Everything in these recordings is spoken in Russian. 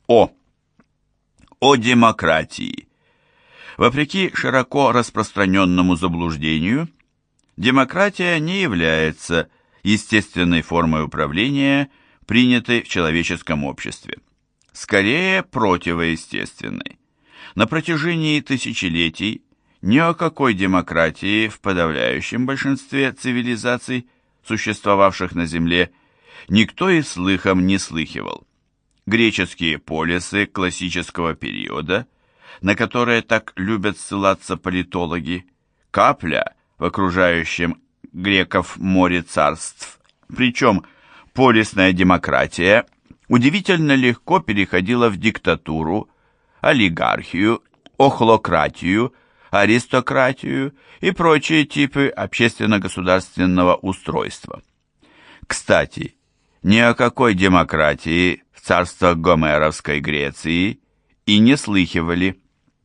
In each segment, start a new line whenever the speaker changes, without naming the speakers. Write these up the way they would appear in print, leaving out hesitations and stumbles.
О. О демократии. Вопреки широко распространенному заблуждению, демократия не является естественной формой управления, принятой в человеческом обществе. Скорее, противоестественной. На протяжении тысячелетий ни о какой демократии в подавляющем большинстве цивилизаций, существовавших на Земле, никто и слыхом не слыхивал. Греческие полисы классического периода, на которые так любят ссылаться политологи, капля в окружающем греков море царств. Причем полисная демократия удивительно легко переходила в диктатуру, олигархию, охлократию, аристократию и прочие типы общественно-государственного устройства. Кстати, ни о какой демократии в царствах Гомеровской Греции и не слыхивали.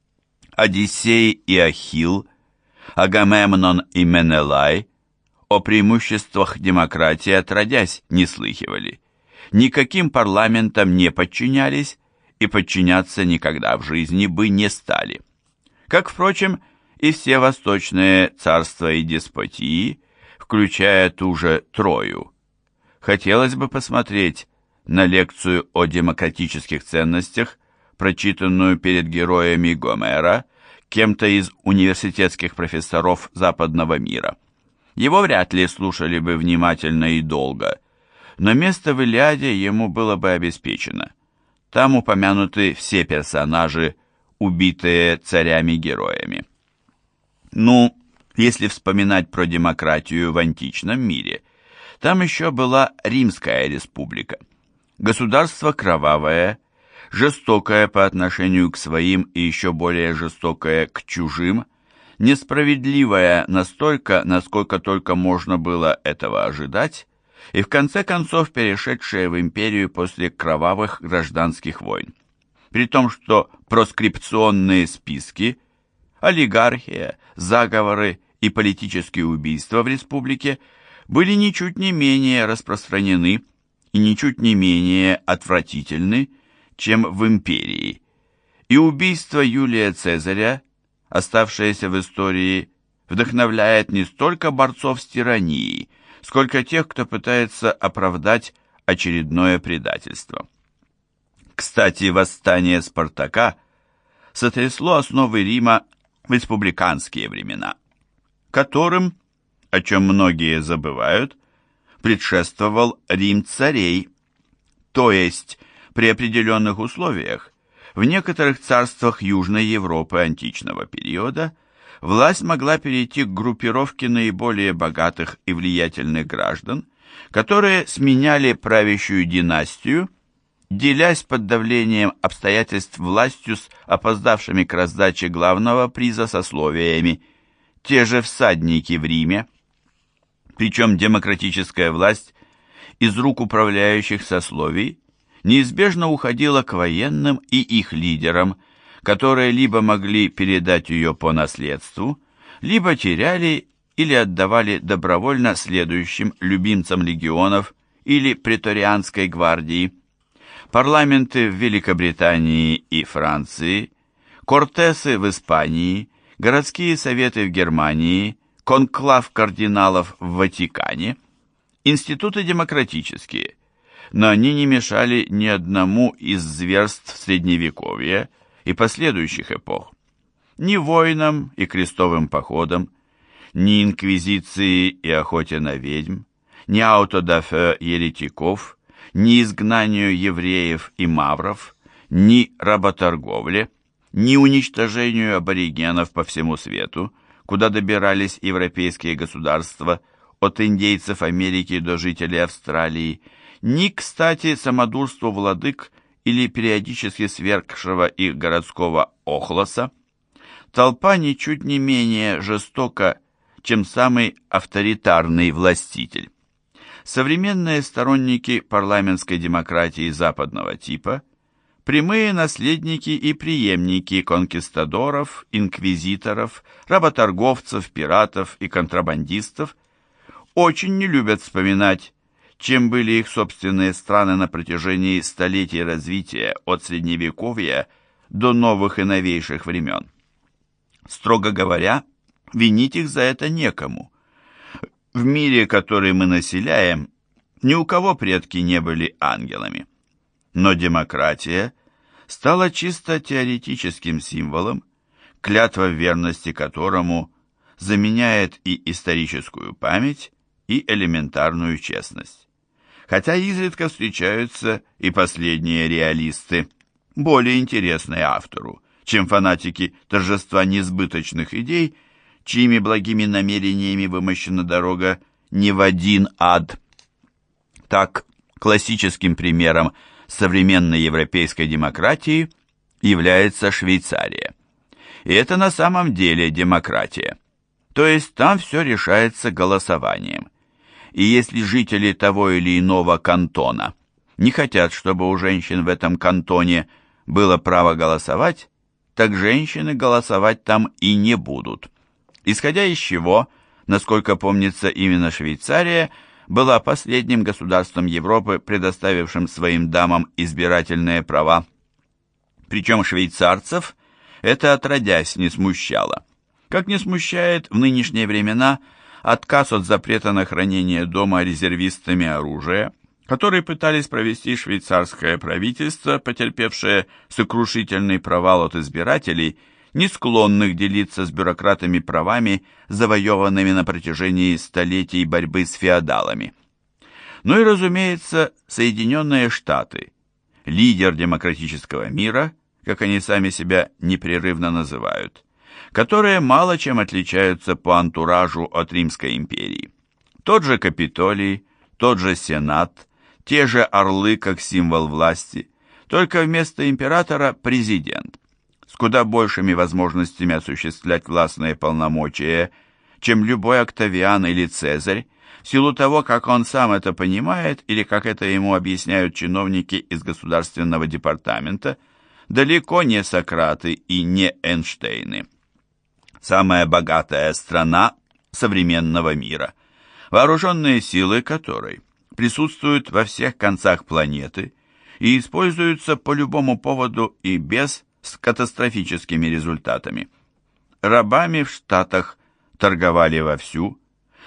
Одиссей и Ахилл, Агамемнон и Менелай о преимуществах демократии отродясь не слыхивали. Никаким парламентам не подчинялись и подчиняться никогда в жизни бы не стали. Как, впрочем, и все восточные царства и деспотии, включая ту же Трою. Хотелось бы посмотреть на лекцию о демократических ценностях, прочитанную перед героями Гомера кем-то из университетских профессоров западного мира. Его вряд ли слушали бы внимательно и долго, но место в Илиаде ему было бы обеспечено. Там упомянуты все персонажи, убитые царями-героями. Ну, если вспоминать про демократию в античном мире, там еще была Римская республика. Государство кровавое, жестокое по отношению к своим и еще более жестокое к чужим, несправедливое настолько, насколько только можно было этого ожидать, и в конце концов перешедшее в империю после кровавых гражданских войн. При том, что проскрипционные списки, олигархия, заговоры и политические убийства в республике были ничуть не менее распространены и ничуть не менее отвратительны, чем в империи. И убийство Юлия Цезаря, оставшееся в истории, вдохновляет не столько борцов с тиранией, сколько тех, кто пытается оправдать очередное предательство. Кстати, восстание Спартака сотрясло основы Рима в республиканские времена, которым, о чем многие забывают, предшествовал Рим царей, то есть при определенных условиях в некоторых царствах Южной Европы античного периода власть могла перейти к группировке наиболее богатых и влиятельных граждан, которые сменяли правящую династию, делясь под давлением обстоятельств властью с опоздавшими к раздаче главного приза сословиями, те же всадники в Риме. Причем демократическая власть из рук управляющих сословий неизбежно уходила к военным и их лидерам, которые либо могли передать ее по наследству, либо теряли или отдавали добровольно следующим любимцам легионов или преторианской гвардии. Парламенты в Великобритании и Франции, кортесы в Испании, городские советы в Германии, конклав кардиналов в Ватикане, институты демократические, но они не мешали ни одному из зверств Средневековья и последующих эпох. Ни войнам и крестовым походам, ни инквизиции и охоте на ведьм, ни аутодафе еретиков, ни изгнанию евреев и мавров, ни работорговле, ни уничтожению аборигенов по всему свету, куда добирались европейские государства, от индейцев Америки до жителей Австралии, ни, кстати, самодурству владык или периодически свергшего их городского охлоса. Толпа ничуть не менее жестока, чем самый авторитарный властитель. Современные сторонники парламентской демократии западного типа, прямые наследники и преемники конкистадоров, инквизиторов, работорговцев, пиратов и контрабандистов, очень не любят вспоминать, чем были их собственные страны на протяжении столетий развития от Средневековья до новых и новейших времен. Строго говоря, винить их за это некому. В мире, который мы населяем, ни у кого предки не были ангелами. Но демократия стала чисто теоретическим символом, клятва верности которому заменяет и историческую память, и элементарную честность. Хотя изредка встречаются и последние реалисты, более интересные автору, чем фанатики торжества несбыточных идей, чьими благими намерениями вымощена дорога не в один ад. Так, классическим примером современной европейской демократии является Швейцария. И это на самом деле демократия. То есть там все решается голосованием. И если жители того или иного кантона не хотят, чтобы у женщин в этом кантоне было право голосовать, так женщины голосовать там и не будут. Исходя из чего, насколько помнится, именно Швейцария была последним государством Европы, предоставившим своим дамам избирательные права. Причем швейцарцев это отродясь не смущало. Как не смущает в нынешние времена отказ от запрета на хранение дома резервистами оружия, который пытались провести швейцарское правительство, потерпевшее сокрушительный провал от избирателей, не склонных делиться с бюрократами правами, завоеванными на протяжении столетий борьбы с феодалами. Ну и, разумеется, Соединенные Штаты, лидер демократического мира, как они сами себя непрерывно называют, которые мало чем отличаются по антуражу от Римской империи. Тот же Капитолий, тот же Сенат, те же орлы как символ власти, только вместо императора президент, с куда большими возможностями осуществлять властные полномочия, чем любой Октавиан или Цезарь, в силу того, как он сам это понимает или как это ему объясняют чиновники из Государственного департамента, далеко не Сократы и не Эйнштейны. Самая богатая страна современного мира, вооруженные силы которой присутствуют во всех концах планеты и используются по любому поводу и без с катастрофическими результатами. Рабами в Штатах торговали вовсю,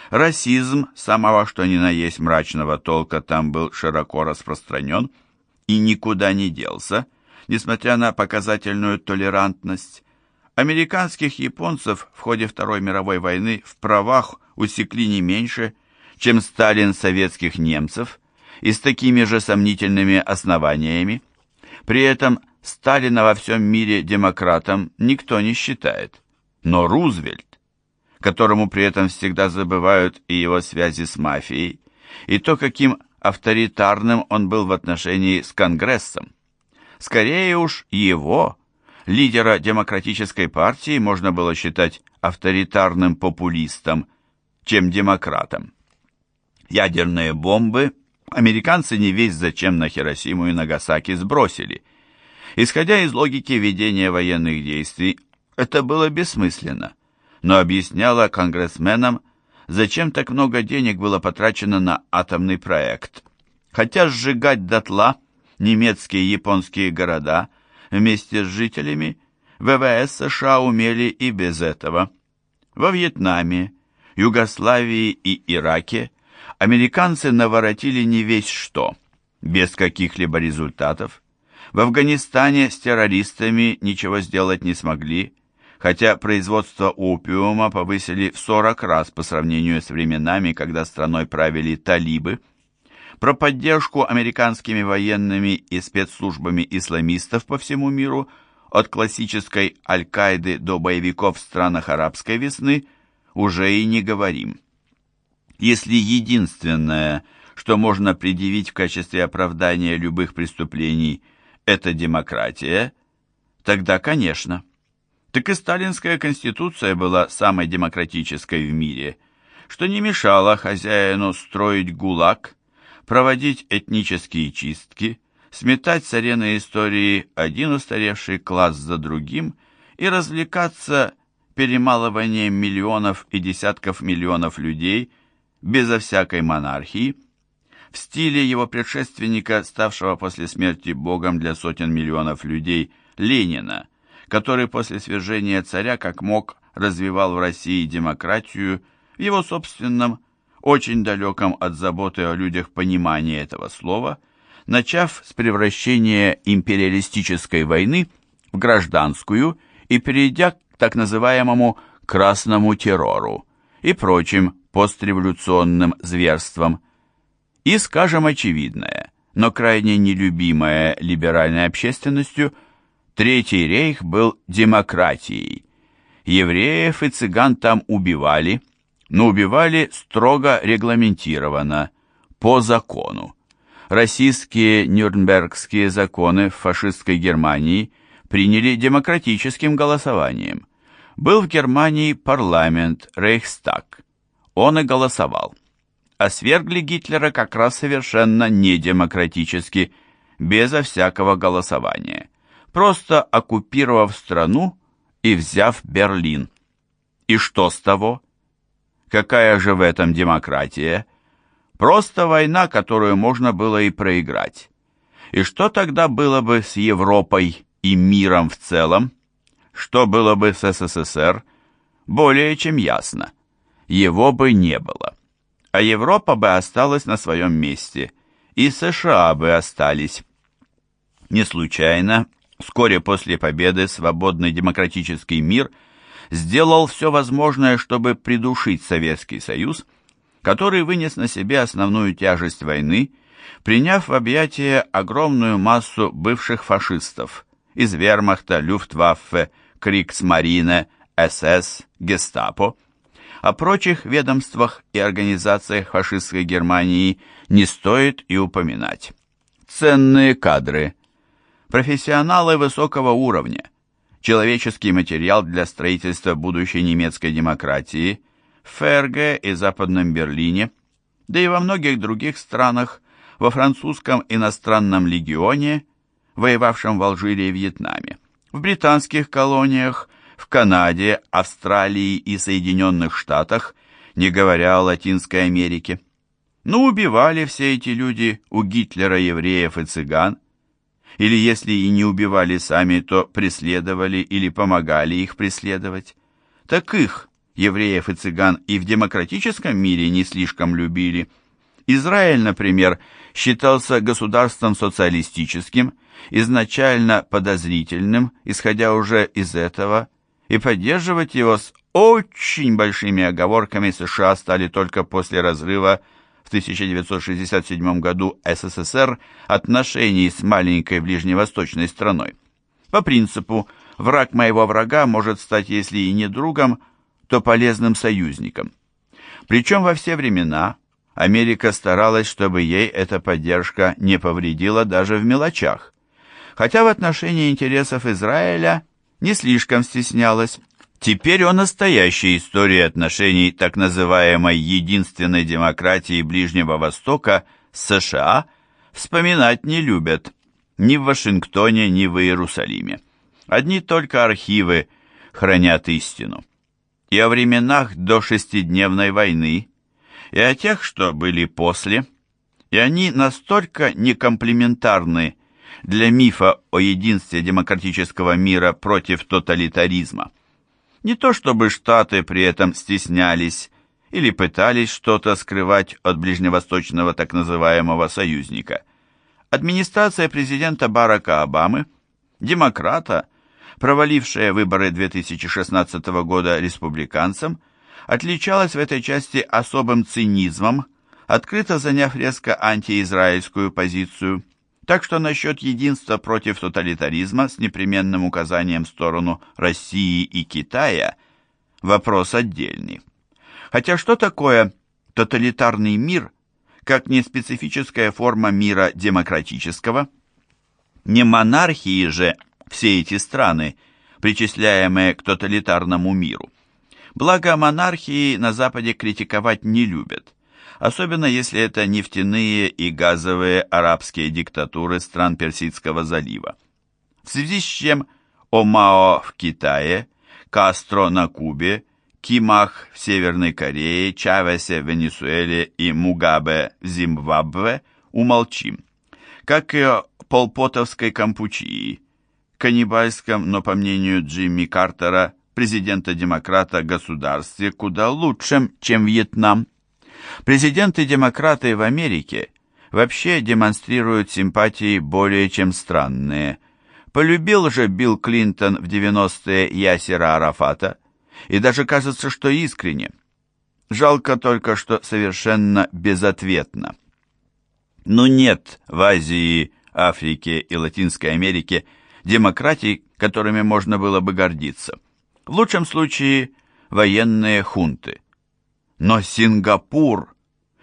расизм самого что ни на есть мрачного толка там был широко распространен и никуда не делся, несмотря на показательную толерантность. Американских японцев в ходе Второй мировой войны в правах усекли не меньше, чем Сталин советских немцев, и с такими же сомнительными основаниями. При этом Сталина во всем мире демократом никто не считает. Но Рузвельт, которому при этом всегда забывают и его связи с мафией, и то, каким авторитарным он был в отношении с Конгрессом. Скорее уж его, лидера демократической партии, можно было считать авторитарным популистом, чем демократом. Ядерные бомбы американцы не весть зачем на Хиросиму и Нагасаки сбросили. Исходя из логики ведения военных действий, это было бессмысленно, но объясняло конгрессменам, зачем так много денег было потрачено на атомный проект. Хотя сжигать дотла немецкие и японские города вместе с жителями ВВС США умели и без этого. Во Вьетнаме, Югославии и Ираке американцы наворотили не весть что, без каких-либо результатов. В Афганистане с террористами ничего сделать не смогли, хотя производство опиума повысили в 40 раз по сравнению с временами, когда страной правили талибы. Про поддержку американскими военными и спецслужбами исламистов по всему миру, от классической Аль-Каиды до боевиков в странах арабской весны, уже и не говорим. Если единственное, что можно предъявить в качестве оправдания любых преступлений, это демократия, тогда, конечно. Так и сталинская конституция была самой демократической в мире, что не мешало хозяину строить ГУЛАГ, проводить этнические чистки, сметать с арены истории один устаревший класс за другим и развлекаться перемалыванием миллионов и десятков миллионов людей безо всякой монархии. в стиле его предшественника, ставшего после смерти богом для сотен миллионов людей, Ленина, который после свержения царя как мог развивал в России демократию в его собственном, очень далеком от заботы о людях понимании этого слова, начав с превращения империалистической войны в гражданскую и перейдя к так называемому «красному террору» и прочим постреволюционным зверствам. И, скажем, очевидное, но крайне нелюбимое либеральной общественностью, Третий рейх был демократией. Евреев и цыган там убивали, но убивали строго регламентированно, по закону. Российские Нюрнбергские законы в фашистской Германии приняли демократическим голосованием. Был в Германии парламент, Рейхстаг. Он и голосовал. А свергли Гитлера как раз совершенно недемократически, безо всякого голосования, просто оккупировав страну и взяв Берлин. И что с того? Какая же в этом демократия? Просто война, которую можно было и проиграть. И что тогда было бы с Европой и миром в целом? Что было бы с СССР? Более чем ясно. Его бы не было. А Европа бы осталась на своем месте, и США бы остались. Не случайно, вскоре после победы свободный демократический мир сделал все возможное, чтобы придушить Советский Союз, который вынес на себе основную тяжесть войны, приняв в объятия огромную массу бывших фашистов из вермахта, Люфтваффе, Кригсмарине, СС, Гестапо. О прочих ведомствах и организациях фашистской Германии не стоит и упоминать. Ценные кадры, профессионалы высокого уровня, человеческий материал для строительства будущей немецкой демократии в ФРГ и Западном Берлине, да и во многих других странах, во французском иностранном легионе, воевавшем в Алжире и Вьетнаме, в британских колониях, в Канаде, Австралии и Соединенных Штатах, не говоря о Латинской Америке. Но убивали все эти люди у Гитлера евреев и цыган, или если и не убивали сами, то преследовали или помогали их преследовать. Так их, евреев и цыган, и в демократическом мире не слишком любили. Израиль, например, считался государством социалистическим, изначально подозрительным, исходя уже из этого, и поддерживать его с очень большими оговорками США стали только после разрыва в 1967 году СССР отношений с маленькой ближневосточной страной. По принципу «враг моего врага может стать, если и не другом, то полезным союзником». Причем во все времена Америка старалась, чтобы ей эта поддержка не повредила даже в мелочах, хотя в отношении интересов Израиля не слишком стеснялась. Теперь о настоящей истории отношений так называемой единственной демократии Ближнего Востока с США вспоминать не любят ни в Вашингтоне, ни в Иерусалиме. Одни только архивы хранят истину. И о временах до шестидневной войны, и о тех, что были после, и они настолько некомплементарны для мифа о единстве демократического мира против тоталитаризма. Не то чтобы Штаты при этом стеснялись или пытались что-то скрывать от ближневосточного так называемого союзника. Администрация президента Барака Обамы, демократа, провалившая выборы 2016 года республиканцам, отличалась в этой части особым цинизмом, открыто заняв резко антиизраильскую позицию. Так что насчет единства против тоталитаризма с непременным указанием в сторону России и Китая вопрос отдельный. Хотя что такое тоталитарный мир, как не специфическая форма мира демократического? Не монархии же все эти страны, причисляемые к тоталитарному миру. Благо монархии на Западе критиковать не любят, особенно если это нефтяные и газовые арабские диктатуры стран Персидского залива. В связи с чем Мао в Китае, Кастро на Кубе, Кимах в Северной Корее, Чавесе в Венесуэле и Мугабе в Зимбабве умолчим. Как и о полпотовской Кампучии, каннибальском, но, по мнению Джимми Картера, президента-демократа, государстве куда лучшем, чем Вьетнам. Президенты-демократы в Америке вообще демонстрируют симпатии более чем странные. Полюбил же Билл Клинтон в 90-е Ясера Арафата, и даже кажется, что искренне. Жалко только, что совершенно безответно. Но нет в Азии, Африке и Латинской Америке демократий, которыми можно было бы гордиться. В лучшем случае военные хунты. Но Сингапур,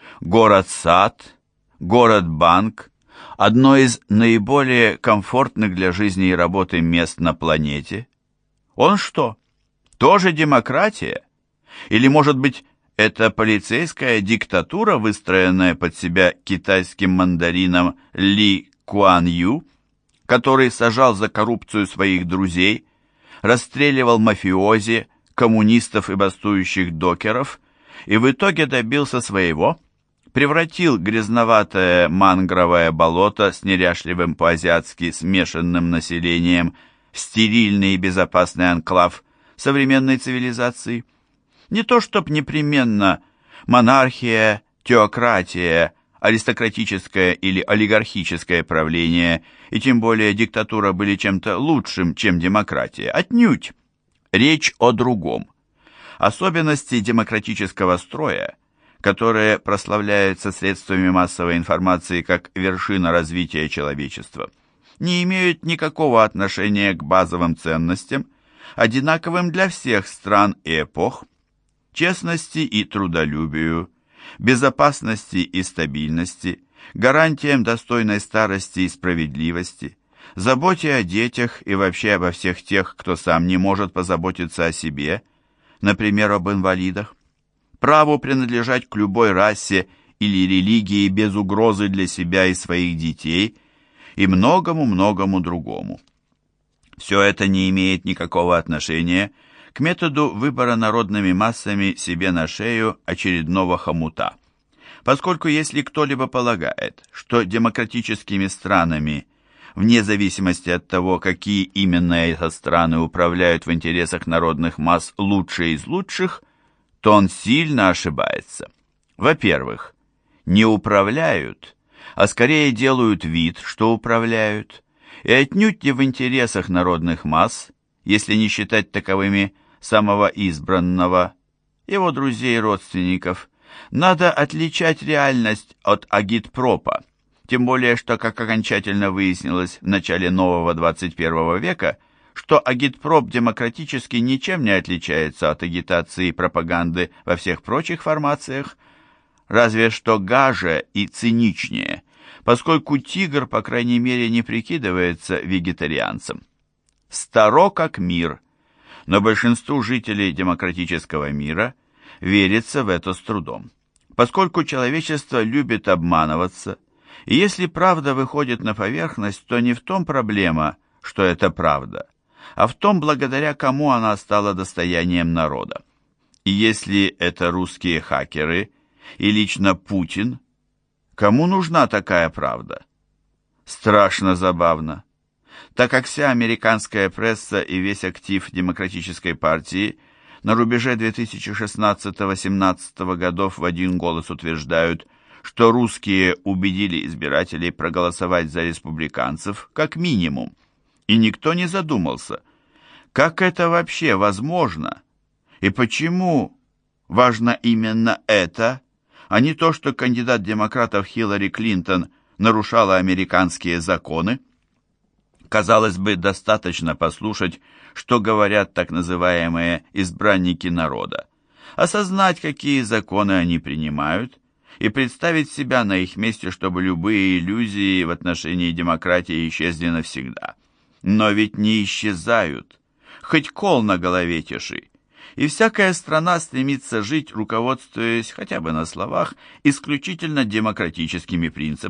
город-сад, город-банк, одно из наиболее комфортных для жизни и работы мест на планете. Он что, тоже демократия? Или, может быть, это полицейская диктатура, выстроенная под себя китайским мандарином Ли Куан Ю, который сажал за коррупцию своих друзей, расстреливал мафиози, коммунистов и бастующих докеров и в итоге добился своего, превратил грязноватое мангровое болото с неряшливым по-азиатски смешанным населением в стерильный и безопасный анклав современной цивилизации. Не то чтоб непременно монархия, теократия, аристократическое или олигархическое правление и тем более диктатура были чем-то лучшим, чем демократия. Отнюдь. Речь о другом. Особенности демократического строя, которое прославляется средствами массовой информации как вершина развития человечества, не имеют никакого отношения к базовым ценностям, одинаковым для всех стран и эпох, честности и трудолюбию, безопасности и стабильности, гарантиям достойной старости и справедливости, заботе о детях и вообще обо всех тех, кто сам не может позаботиться о себе, например, об инвалидах, праву принадлежать к любой расе или религии без угрозы для себя и своих детей и многому-многому другому. Все это не имеет никакого отношения к методу выбора народными массами себе на шею очередного хомута. Поскольку если кто-либо полагает, что демократическими странами, вне зависимости от того, какие именно эти страны управляют в интересах народных масс лучшие из лучших, то он сильно ошибается. Во-первых, не управляют, а скорее делают вид, что управляют, и отнюдь не в интересах народных масс, если не считать таковыми самого избранного, его друзей и родственников. Надо отличать реальность от агитпропа, тем более, что, как окончательно выяснилось в начале нового 21 века, что агитпроп демократически ничем не отличается от агитации и пропаганды во всех прочих формациях, разве что гаже и циничнее, поскольку тигр, по крайней мере, не прикидывается вегетарианцем. Старо как мир, но большинству жителей демократического мира верится в это с трудом, поскольку человечество любит обманываться, и если правда выходит на поверхность, то не в том проблема, что это правда, а в том, благодаря кому она стала достоянием народа. И если это русские хакеры и лично Путин, кому нужна такая правда? Страшно забавно. Так как вся американская пресса и весь актив Демократической партии на рубеже 2016-17 годов в один голос утверждают, что русские убедили избирателей проголосовать за республиканцев как минимум, и никто не задумался, как это вообще возможно, и почему важно именно это, а не то, что кандидат демократов Хиллари Клинтон нарушала американские законы. Казалось бы, достаточно послушать, что говорят так называемые избранники народа, осознать, какие законы они принимают, и представить себя на их месте, чтобы любые иллюзии в отношении демократии исчезли навсегда. Но ведь не исчезают. Хоть кол на голове тиши. И всякая страна стремится жить, руководствуясь хотя бы на словах исключительно демократическими принципами,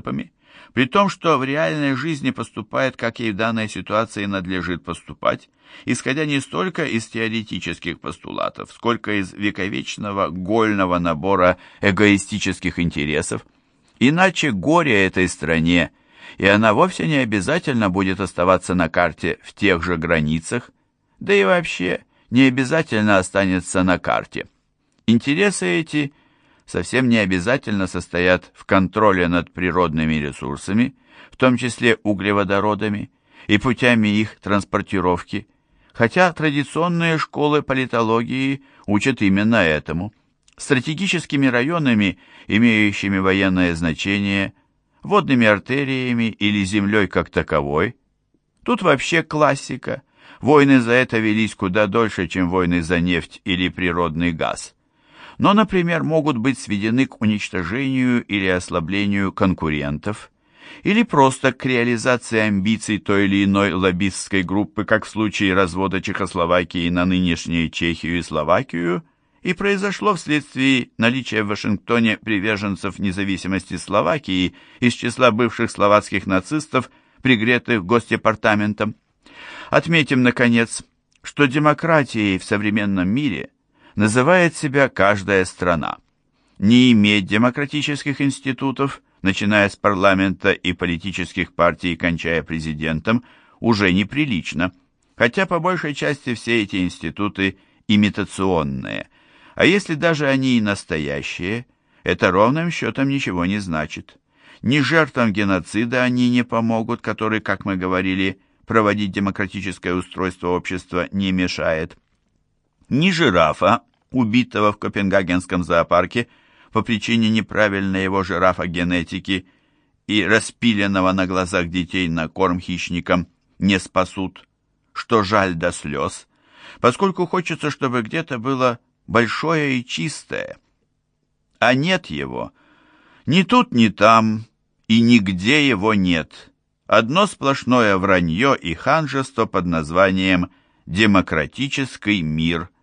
при том, что в реальной жизни поступает, как ей в данной ситуации надлежит поступать, исходя не столько из теоретических постулатов, сколько из вековечного гольного набора эгоистических интересов. Иначе горе этой стране, и она вовсе не обязательно будет оставаться на карте в тех же границах, да и вообще не обязательно останется на карте. Интересы эти совсем не обязательно состоят в контроле над природными ресурсами, в том числе углеводородами, и путями их транспортировки, хотя традиционные школы политологии учат именно этому. Стратегическими районами, имеющими военное значение, водными артериями или землей как таковой. Тут вообще классика. Войны за это велись куда дольше, чем войны за нефть или природный газ. Но, например, могут быть сведены к уничтожению или ослаблению конкурентов, или просто к реализации амбиций той или иной лоббистской группы, как в случае развода Чехословакии на нынешнюю Чехию и Словакию, и произошло вследствие наличия в Вашингтоне приверженцев независимости Словакии из числа бывших словацких нацистов, пригретых Госдепартаментом. Отметим, наконец, что демократией в современном мире называет себя каждая страна. Не иметь демократических институтов, начиная с парламента и политических партий, кончая президентом, уже неприлично, хотя по большей части все эти институты имитационные. А если даже они и настоящие, это ровным счетом ничего не значит. Ни жертвам геноцида они не помогут, который, как мы говорили, проводить демократическое устройство общества не мешает. Ни жирафа, убитого в Копенгагенском зоопарке по причине неправильной его жирафогенетики и распиленного на глазах детей на корм хищникам, не спасут, что жаль до слез, поскольку хочется, чтобы где-то было большое и чистое. А нет его. Ни тут, ни там, и нигде его нет. Одно сплошное вранье и ханжество под названием «демократический мир».